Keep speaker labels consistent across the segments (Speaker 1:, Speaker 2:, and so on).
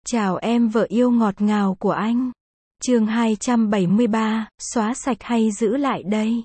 Speaker 1: Chào em vợ yêu ngọt ngào của anh. Chương 273, xóa sạch hay giữ lại đây?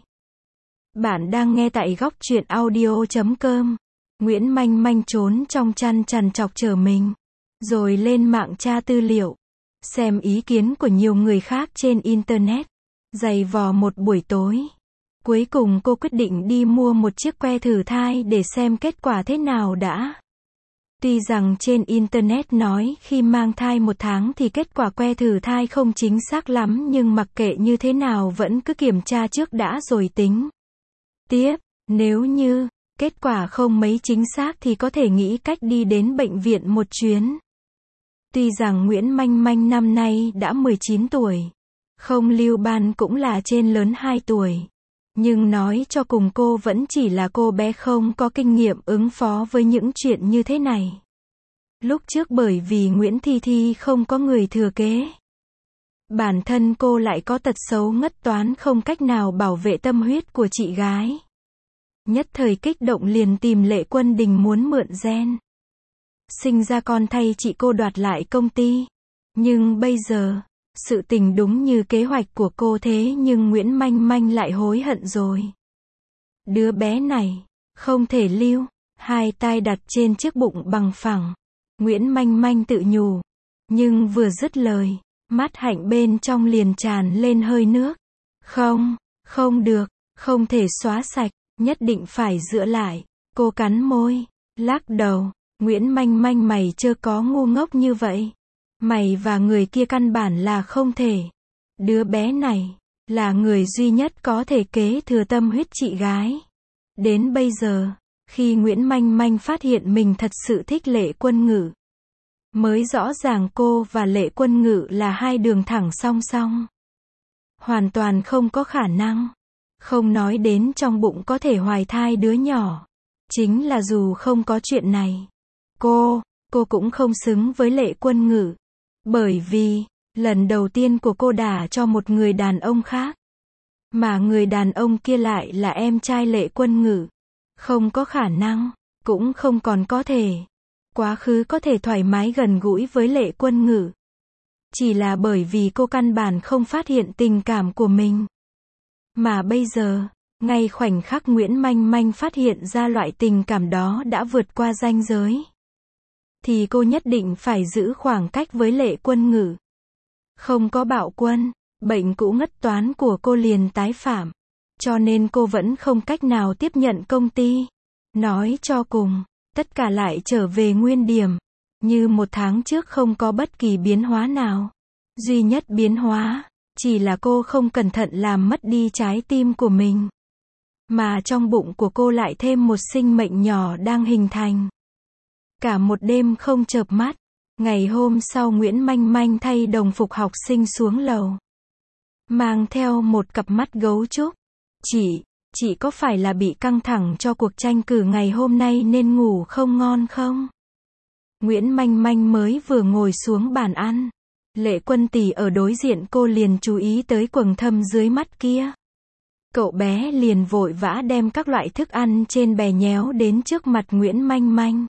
Speaker 1: Bạn đang nghe tại góc truyện audio.com. Nguyễn Manh Manh trốn trong chăn trằn trọc chờ mình, rồi lên mạng tra tư liệu, xem ý kiến của nhiều người khác trên Internet, giày vò một buổi tối. Cuối cùng cô quyết định đi mua một chiếc que thử thai để xem kết quả thế nào đã. Tuy rằng trên Internet nói khi mang thai 1 tháng thì kết quả que thử thai không chính xác lắm, nhưng mặc kệ như thế nào vẫn cứ kiểm tra trước đã rồi tính tiếp. Nếu như kết quả không mấy chính xác thì có thể nghĩ cách đi đến bệnh viện một chuyến. Tuy rằng Nguyễn Manh Manh năm nay đã 19 tuổi, không Lưu Ban cũng là trên lớn 2 tuổi. Nhưng nói cho cùng cô vẫn chỉ là cô bé không có kinh nghiệm ứng phó với những chuyện như thế này. Lúc trước bởi vì Nguyễn Thi Thi không có người thừa kế, bản thân cô lại có tật xấu ngất toán, không cách nào bảo vệ tâm huyết của chị gái. Nhất thời kích động liền tìm Lệ Quân Đình muốn mượn gen sinh ra con thay chị cô đoạt lại công ty. Nhưng bây giờ sự tình đúng như kế hoạch của cô, thế nhưng Nguyễn Manh Manh lại hối hận rồi. Đứa bé này không thể lưu. 2 tay đặt trên chiếc bụng bằng phẳng, Nguyễn Manh Manh tự nhủ. Nhưng vừa dứt lời, mắt hạnh bên trong liền tràn lên hơi nước. Không được, không thể xóa sạch, nhất định phải giữ lại. Cô cắn môi, lắc đầu. Nguyễn Manh Manh, mày chớ có ngu ngốc như vậy. Mày và người kia căn bản là không thể. Đứa bé này là người duy nhất có thể kế thừa tâm huyết chị gái. Đến bây giờ, khi Nguyễn Manh Manh phát hiện mình thật sự thích Lệ Quân Ngự, mới rõ ràng cô và Lệ Quân Ngự là 2 đường thẳng song song, hoàn toàn không có khả năng. Không nói đến trong bụng có thể hoài thai đứa nhỏ, chính là dù không có chuyện này, cô cũng không xứng với Lệ Quân Ngự. Bởi vì lần đầu tiên của cô đả cho một người đàn ông khác, mà người đàn ông kia lại là em trai Lệ Quân Ngự. Không có khả năng, cũng không còn có thể quá khứ có thể thoải mái gần gũi với Lệ Quân Ngự. Chỉ là bởi vì cô căn bản không phát hiện tình cảm của mình. Mà bây giờ, ngay khoảnh khắc Nguyễn Manh Manh phát hiện ra loại tình cảm đó đã vượt qua ranh giới, thì cô nhất định phải giữ khoảng cách với Lệ Quân Ngự. Không có bạo quân, bệnh cũ ngất toán của cô liền tái phạm. Cho nên cô vẫn không cách nào tiếp nhận công ty. Nói cho cùng, tất cả lại trở về nguyên điểm. Như 1 tháng trước không có bất kỳ biến hóa nào. Duy nhất biến hóa, chỉ là cô không cẩn thận làm mất đi trái tim của mình. Mà trong bụng của cô lại thêm một sinh mệnh nhỏ đang hình thành. Cả một đêm không chợp mắt, ngày hôm sau Nguyễn Manh Manh thay đồng phục học sinh xuống lầu, mang theo một cặp mắt gấu trúc. Chị có phải là bị căng thẳng cho cuộc tranh cử ngày hôm nay nên ngủ không ngon không? Nguyễn Manh Manh mới vừa ngồi xuống bàn ăn, Lệ Quân tỷ ở đối diện cô liền chú ý tới quầng thâm dưới mắt kia. Cậu bé liền vội vã đem các loại thức ăn trên bè nhéo đến trước mặt Nguyễn Manh Manh.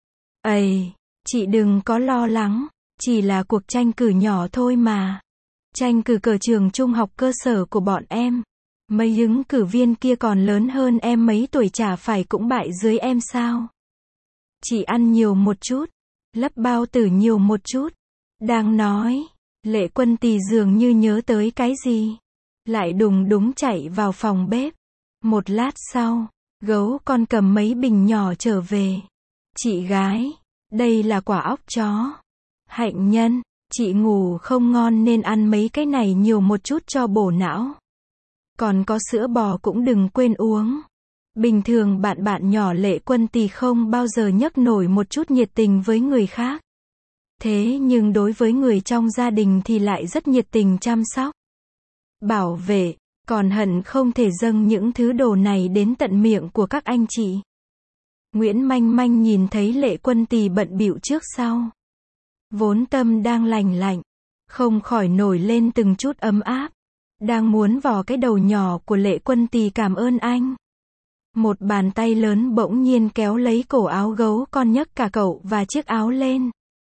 Speaker 1: "Ầy, chị đừng có lo lắng, chỉ là cuộc tranh cử nhỏ thôi mà. Tranh cử cử trường trung học cơ sở của bọn em. Mấy ứng cử viên kia còn lớn hơn em mấy tuổi, chả phải cũng bại dưới em sao? Chị ăn nhiều một chút, lấp bao tử nhiều một chút." Đang nói, Lệ Quân tỷ dường như nhớ tới cái gì, lại đùng đúng chạy vào phòng bếp. Một lát sau, gấu con cầm mấy bình nhỏ trở về. "Chị gái, đây là quả óc chó. Hạnh nhân, chị ngủ không ngon nên ăn mấy cái này nhiều một chút cho bổ não. Còn có sữa bò cũng đừng quên uống." Bình thường bạn nhỏ Lệ Quân tỷ không bao giờ nhấc nổi một chút nhiệt tình với người khác. Thế nhưng đối với người trong gia đình thì lại rất nhiệt tình chăm sóc, bảo vệ, còn hận không thể dâng những thứ đồ này đến tận miệng của các anh chị. Nguyễn Manh Manh nhìn thấy Lệ Quân tỷ bận bịu trước sau, vốn tâm đang lành lạnh, không khỏi nổi lên từng chút ấm áp. Đang muốn vò cái đầu nhỏ của Lệ Quân tỷ cảm ơn anh, một bàn tay lớn bỗng nhiên kéo lấy cổ áo gấu con, nhấc cả cậu và chiếc áo lên.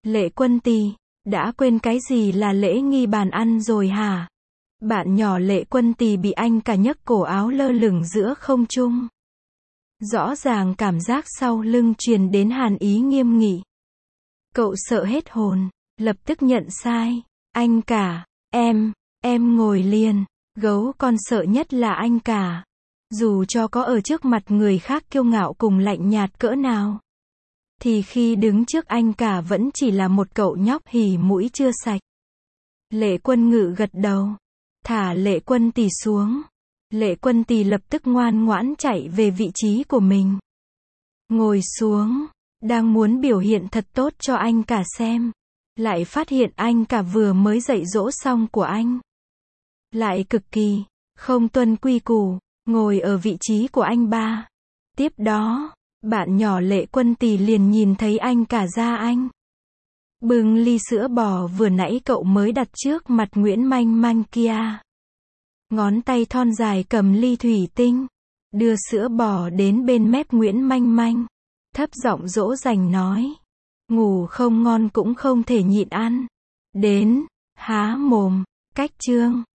Speaker 1: Lệ Quân Tì, đã quên cái gì là lễ nghi bàn ăn rồi hả? Bạn nhỏ Lệ Quân Tì bị anh cả nhấc cổ áo lơ lửng giữa không trung. Rõ ràng cảm giác sau lưng truyền đến hàn ý nghiêm nghị. Cậu sợ hết hồn, lập tức nhận sai. Anh cả, em ngồi liền. Gấu con sợ nhất là anh cả. Dù cho có ở trước mặt người khác kiêu ngạo cùng lạnh nhạt cỡ nào, thì khi đứng trước anh cả vẫn chỉ là một cậu nhóc hỉ mũi chưa sạch. Lệ Quân Ngự gật đầu, thả Lệ Quân Tì xuống. Lệ Quân Tì lập tức ngoan ngoãn chạy về vị trí của mình. Ngồi xuống, đang muốn biểu hiện thật tốt cho anh cả xem. Lại phát hiện anh cả vừa mới dạy dỗ xong của anh. Lại cực kỳ không tuân quy củ, ngồi ở vị trí của anh ba. Tiếp đó, bạn nhỏ Lệ Quân Tì liền nhìn thấy anh cả ra anh bưng ly sữa bò vừa nãy cậu mới đặt trước mặt Nguyễn Manh Manh kia. Ngón tay thon dài cầm ly thủy tinh, đưa sữa bò đến bên mép Nguyễn Manh Manh, thấp giọng dỗ dành nói. Ngủ không ngon cũng không thể nhịn ăn. Đến, há mồm, cách chương.